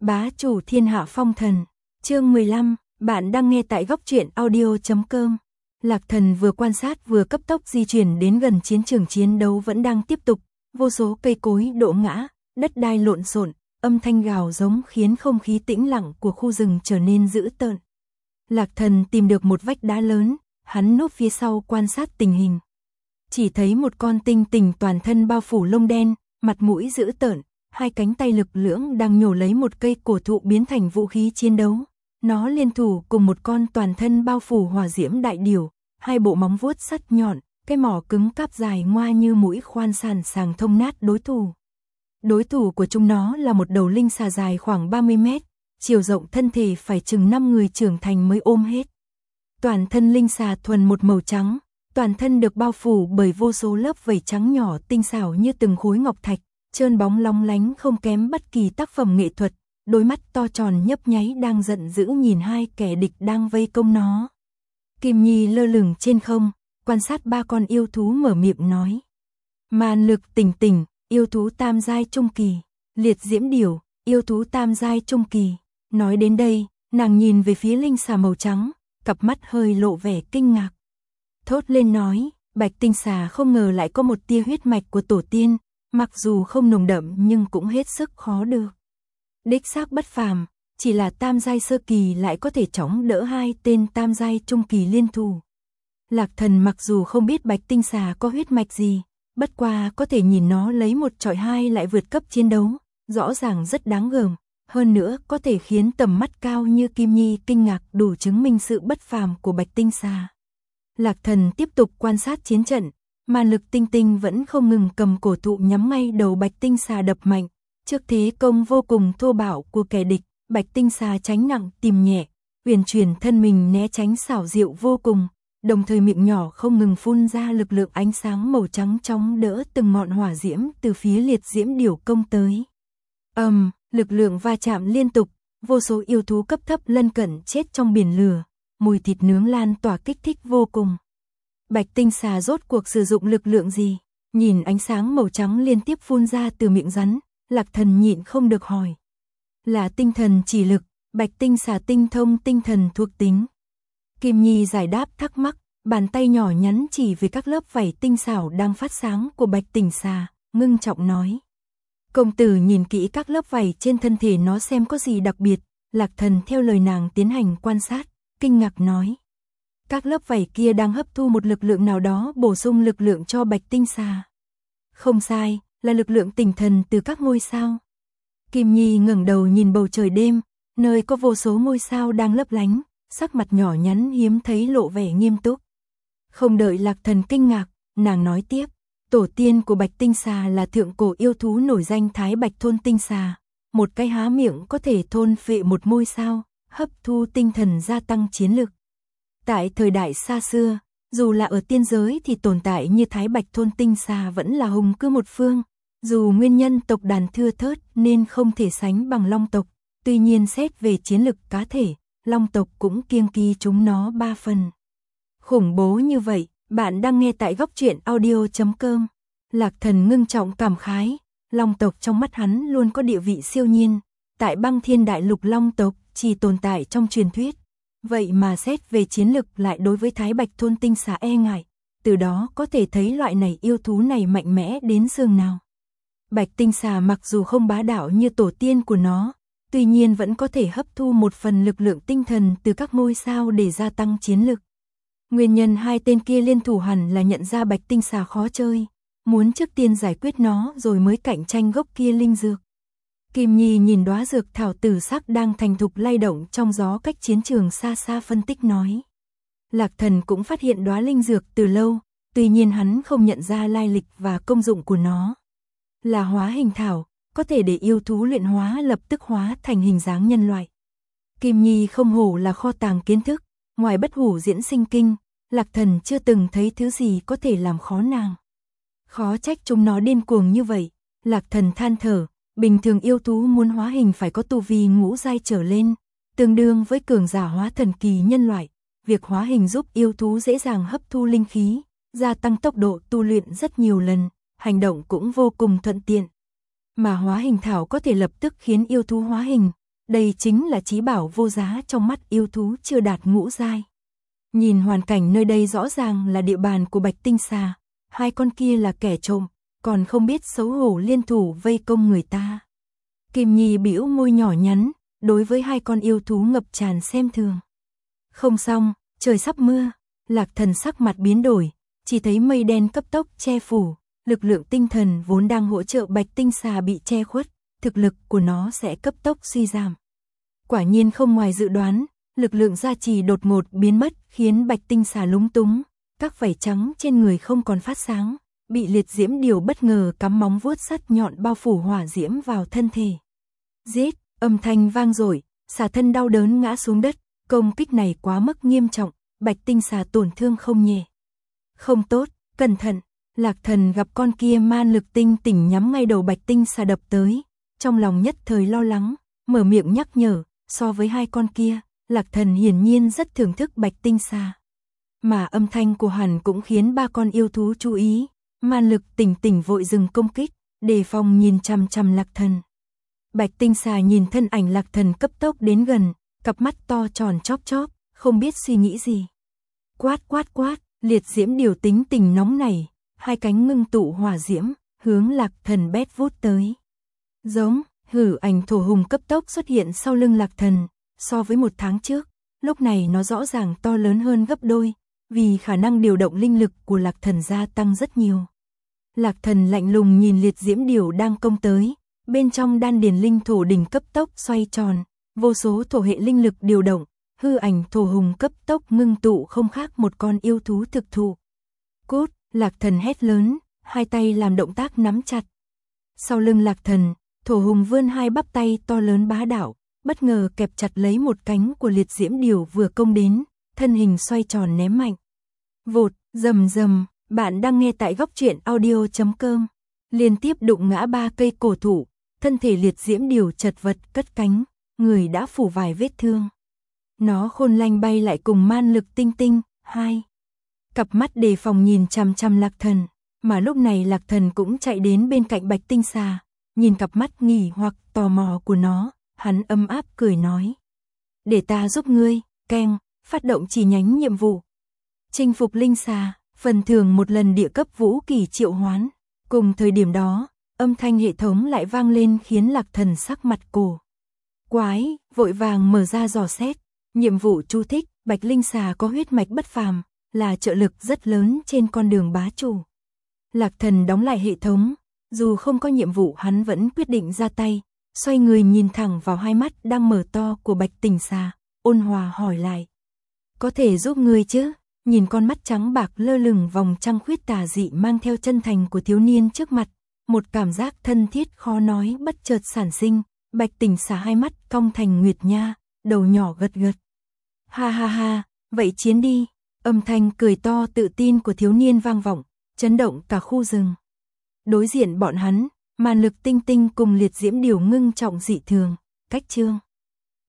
Bá chủ thiên hạ phong thần, chương 15, bạn đang nghe tại góc truyện audio.com. Lạc Thần vừa quan sát vừa cấp tốc di chuyển đến gần chiến trường, chiến đấu vẫn đang tiếp tục, vô số cây cối đổ ngã, đất đai lộn xộn, âm thanh gào giống khiến không khí tĩnh lặng của khu rừng trở nên dữ tợn. Lạc Thần tìm được một vách đá lớn, hắn núp phía sau quan sát tình hình. Chỉ thấy một con tinh tình toàn thân bao phủ lông đen, mặt mũi dữ tợn, hai cánh tay lực lưỡng đang nhổ lấy một cây cổ thụ biến thành vũ khí chiến đấu. Nó liên thủ cùng một con toàn thân bao phủ hỏa diễm đại điểu, hai bộ móng vuốt sắt nhọn, cái mỏ cứng cáp dài ngoa như mũi khoan sẵn sàng thông nát đối thủ. Đối thủ của chúng nó là một đầu linh xà dài khoảng 30 mét, chiều rộng thân thể phải chừng 5 người trưởng thành mới ôm hết. Toàn thân linh xà thuần một màu trắng, toàn thân được bao phủ bởi vô số lớp vảy trắng nhỏ tinh xảo như từng khối ngọc thạch, trơn bóng long lánh không kém bất kỳ tác phẩm nghệ thuật, đôi mắt to tròn nhấp nháy đang giận dữ nhìn hai kẻ địch đang vây công nó. Kim Nhi lơ lửng trên không, quan sát ba con yêu thú mở miệng nói. Man lực tỉnh tỉnh, yêu thú tam giai trung kỳ, liệt diễm điểu, yêu thú tam giai trung kỳ. Nói đến đây, nàng nhìn về phía linh xà màu trắng, cặp mắt hơi lộ vẻ kinh ngạc. Thốt lên nói, bạch tinh xà không ngờ lại có một tia huyết mạch của tổ tiên, mặc dù không nồng đậm nhưng cũng hết sức khó được. Đích xác bất phàm, chỉ là tam giai sơ kỳ lại có thể chống đỡ hai tên tam giai trung kỳ liên thủ. Lạc Thần mặc dù không biết bạch tinh xà có huyết mạch gì, bất qua có thể nhìn nó lấy một chọi hai lại vượt cấp chiến đấu, rõ ràng rất đáng gờm, hơn nữa có thể khiến tầm mắt cao như Kim Nhi kinh ngạc đủ chứng minh sự bất phàm của bạch tinh xà. Lạc Thần tiếp tục quan sát chiến trận, man lực tinh tinh vẫn không ngừng cầm cổ thụ nhắm ngay đầu bạch tinh xà đập mạnh. Trước thế công vô cùng thô bạo của kẻ địch, bạch tinh xà tránh nặng tìm nhẹ, uyển chuyển thân mình né tránh xảo diệu vô cùng, đồng thời miệng nhỏ không ngừng phun ra lực lượng ánh sáng màu trắng chống đỡ từng ngọn hỏa diễm từ phía liệt diễm điểu công tới. Lực lượng va chạm liên tục, vô số yêu thú cấp thấp lân cận chết trong biển lửa, mùi thịt nướng lan tỏa kích thích vô cùng. Bạch tinh xà rốt cuộc sử dụng lực lượng gì? Nhìn ánh sáng màu trắng liên tiếp phun ra từ miệng rắn, Lạc Thần nhịn không được hỏi. Là tinh thần chỉ lực, bạch tinh xà tinh thông tinh thần thuộc tính. Kim Nhi giải đáp thắc mắc, bàn tay nhỏ nhắn chỉ về các lớp vảy tinh xảo đang phát sáng của bạch tinh xà, ngưng trọng nói. Công tử nhìn kỹ các lớp vảy trên thân thể nó xem có gì đặc biệt. Lạc Thần theo lời nàng tiến hành quan sát, kinh ngạc nói. Các lớp vảy kia đang hấp thu một lực lượng nào đó bổ sung lực lượng cho bạch tinh xà. Không sai, là lực lượng tinh thần từ các ngôi sao. Kim Nhi ngẩng đầu nhìn bầu trời đêm, nơi có vô số ngôi sao đang lấp lánh, sắc mặt nhỏ nhắn hiếm thấy lộ vẻ nghiêm túc. Không đợi Lạc Thần kinh ngạc, nàng nói tiếp, tổ tiên của bạch tinh xà là thượng cổ yêu thú nổi danh Thái Bạch thôn tinh xà, một cái há miệng có thể thôn phệ một ngôi sao, hấp thu tinh thần gia tăng chiến lực. Tại thời đại xa xưa, dù là ở tiên giới thì tồn tại như Thái Bạch thôn tinh xà vẫn là hùng cứ một phương, dù nguyên nhân tộc đàn thưa thớt nên không thể sánh bằng Long tộc, tuy nhiên xét về chiến lực cá thể, Long tộc cũng kiêng kỵ chúng nó 3 phần. Khủng bố như vậy, bạn đang nghe tại góc truyện audio.com. Lạc Thần ngưng trọng cảm khái, Long tộc trong mắt hắn luôn có địa vị siêu nhiên, tại Băng Thiên Đại Lục Long tộc chỉ tồn tại trong truyền thuyết. Vậy mà xét về chiến lực lại đối với Thái Bạch thôn tinh xà e ngại, từ đó có thể thấy loại này yêu thú này mạnh mẽ đến giường nào. Bạch tinh xà mặc dù không bá đạo như tổ tiên của nó, tuy nhiên vẫn có thể hấp thu một phần lực lượng tinh thần từ các ngôi sao để gia tăng chiến lực. Nguyên nhân hai tên kia liên thủ hẳn là nhận ra bạch tinh xà khó chơi, muốn trước tiên giải quyết nó rồi mới cạnh tranh gốc kia linh dược. Kim Nhi nhìn đóa dược thảo tử sắc đang thành thục lay động trong gió cách chiến trường xa xa phân tích nói. Lạc Thần cũng phát hiện đóa linh dược từ lâu, tuy nhiên hắn không nhận ra lai lịch và công dụng của nó. Là hóa hình thảo, có thể để yêu thú luyện hóa lập tức hóa thành hình dáng nhân loại. Kim Nhi không hổ là kho tàng kiến thức, ngoài bất hủ diễn sinh kinh, Lạc Thần chưa từng thấy thứ gì có thể làm khó nàng. Khó trách chúng nó điên cuồng như vậy, Lạc Thần than thở. Bình thường yêu thú muốn hóa hình phải có tu vi ngũ giai trở lên, tương đương với cường giả hóa thần kỳ nhân loại. Việc hóa hình giúp yêu thú dễ dàng hấp thu linh khí, gia tăng tốc độ tu luyện rất nhiều lần, hành động cũng vô cùng thuận tiện. Mà hóa hình thảo có thể lập tức khiến yêu thú hóa hình, đây chính là chí bảo vô giá trong mắt yêu thú chưa đạt ngũ giai. Nhìn hoàn cảnh nơi đây rõ ràng là địa bàn của Bạch Tinh Xà, hai con kia là kẻ trộm, còn không biết xấu hổ liên thủ vây công người ta. Kim Nhi bĩu môi nhỏ nhắn, đối với hai con yêu thú ngập tràn xem thường. Không xong, trời sắp mưa, Lạc Thần sắc mặt biến đổi, chỉ thấy mây đen cấp tốc che phủ, lực lượng tinh thần vốn đang hỗ trợ Bạch Tinh Xà bị che khuất, thực lực của nó sẽ cấp tốc suy giảm. Quả nhiên không ngoài dự đoán, lực lượng gia trì đột ngột biến mất khiến Bạch Tinh Xà lúng túng, các vảy trắng trên người không còn phát sáng, bị liệt diễm điều bất ngờ cắm móng vuốt sắt nhọn bao phủ hỏa diễm vào thân thể. Giết, âm thanh vang dội, xà thân đau đớn ngã xuống đất, công kích này quá mức nghiêm trọng, Bạch Tinh Xà tổn thương không nhẹ. Không tốt, cẩn thận, Lạc Thần gặp con kia man lực tinh tỉnh nhắm ngay đầu Bạch Tinh Xà đập tới, trong lòng nhất thời lo lắng, mở miệng nhắc nhở, so với hai con kia, Lạc Thần hiển nhiên rất thưởng thức Bạch Tinh Xà. Mà âm thanh của hắn cũng khiến ba con yêu thú chú ý, man lực tỉnh vội dừng công kích, đề phòng nhìn chằm chằm Lạc Thần. Bạch Tinh Xà nhìn thân ảnh Lạc Thần cấp tốc đến gần, cặp mắt to tròn chóp chóp, không biết suy nghĩ gì. Quát quát quát, liệt diễm điều tính tình nóng nảy, hai cánh ngưng tụ hỏa diễm, hướng Lạc Thần bét vút tới. Giống, hử ảnh thổ hùng cấp tốc xuất hiện sau lưng Lạc Thần, so với một tháng trước, lúc này nó rõ ràng to lớn hơn gấp đôi, vì khả năng điều động linh lực của Lạc Thần gia tăng rất nhiều. Lạc Thần lạnh lùng nhìn liệt diễm điều đang công tới, bên trong đan điền linh thổ đỉnh cấp tốc xoay tròn, vô số thổ hệ linh lực điều động, hư ảnh thổ hùng cấp tốc ngưng tụ không khác một con yêu thú thực thụ. Cút, Lạc Thần hét lớn, hai tay làm động tác nắm chặt. Sau lưng Lạc Thần, thổ hùng vươn hai bắp tay to lớn bá đạo, bất ngờ kẹp chặt lấy một cánh của liệt diễm điều vừa công đến, thân hình xoay tròn ném mạnh. Vụt, rầm rầm, bạn đang nghe tại góc truyện audio.com. Liên tiếp đụng ngã ba cây cổ thụ, thân thể liệt diễm điều chật vật cất cánh, người đã phủ vài vết thương. Nó khôn lanh bay lại cùng man lực tinh, hai cặp mắt đề phòng nhìn chằm chằm Lạc Thần, mà lúc này Lạc Thần cũng chạy đến bên cạnh Bạch Tinh Xà, nhìn cặp mắt nghi hoặc tò mò của nó, hắn ấm áp cười nói: "Để ta giúp ngươi." Keng, phát động chi nhánh nhiệm vụ. Chinh phục linh xà, phần thưởng một lần địa cấp vũ kỳ triệu hoán. Cùng thời điểm đó, âm thanh hệ thống lại vang lên khiến Lạc Thần sắc mặt cổ quái, vội vàng mở ra dò xét. Nhiệm vụ chú thích: Bạch linh xà có huyết mạch bất phàm, là trợ lực rất lớn trên con đường bá chủ. Lạc Thần đóng lại hệ thống, dù không có nhiệm vụ hắn vẫn quyết định ra tay, xoay người nhìn thẳng vào hai mắt đang mở to của Bạch Tinh Xà, ôn hòa hỏi lại: "Có thể giúp ngươi chứ?" Nhìn con mắt trắng bạc lơ lửng vòng trăng khuyết tà dị mang theo chân thành của thiếu niên trước mặt, một cảm giác thân thiết khó nói bất chợt sản sinh. Bạch Tinh Xà hai mắt cong thành nguyệt nha, đầu nhỏ gật gật. Ha ha ha, vậy chiến đi. Âm thanh cười to tự tin của thiếu niên vang vọng, chấn động cả khu rừng. Đối diện bọn hắn, màn lực tinh cùng liệt diễm điều ngưng trọng dị thường. Cách chương